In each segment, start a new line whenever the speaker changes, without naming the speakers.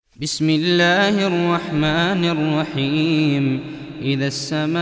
بسم الله الرحمن الرحيم. إذا السماء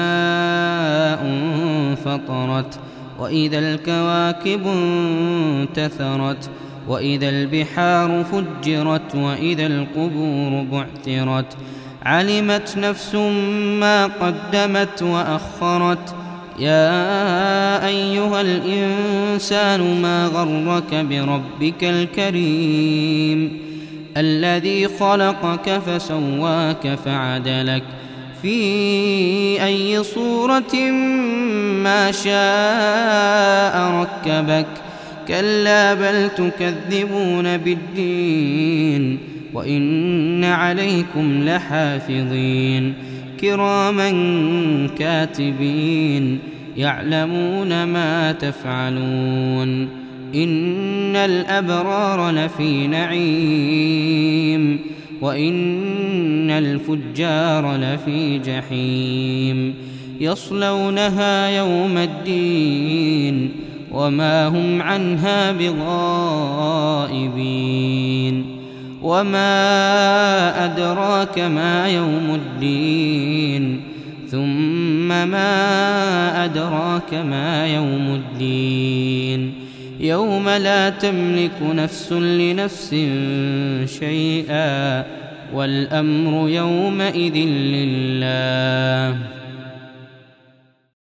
انفطرت، وإذا الكواكب انتثرت، وإذا البحار فجرت، وإذا القبور بعثرت، علمت نفس ما قدمت وأخرت. يا أيها الإنسان ما غرك بربك الكريم الذي خلقك فسواك فعدلك في أي صورة ما شاء ركبك. كلا بل تكذبون بالدين، وإن عليكم لحافظين كراما كاتبين يعلمون ما تفعلون. إن الأبرار لفي نعيم، وإن الفجار لفي جحيم، يصلونها يوم الدين وما هم عنها بغائبين. وما أدراك ما يوم الدين، ثم ما أدراك ما يوم الدين. يوم لا تملك نفس لنفس شيئا، والأمر يومئذ لله.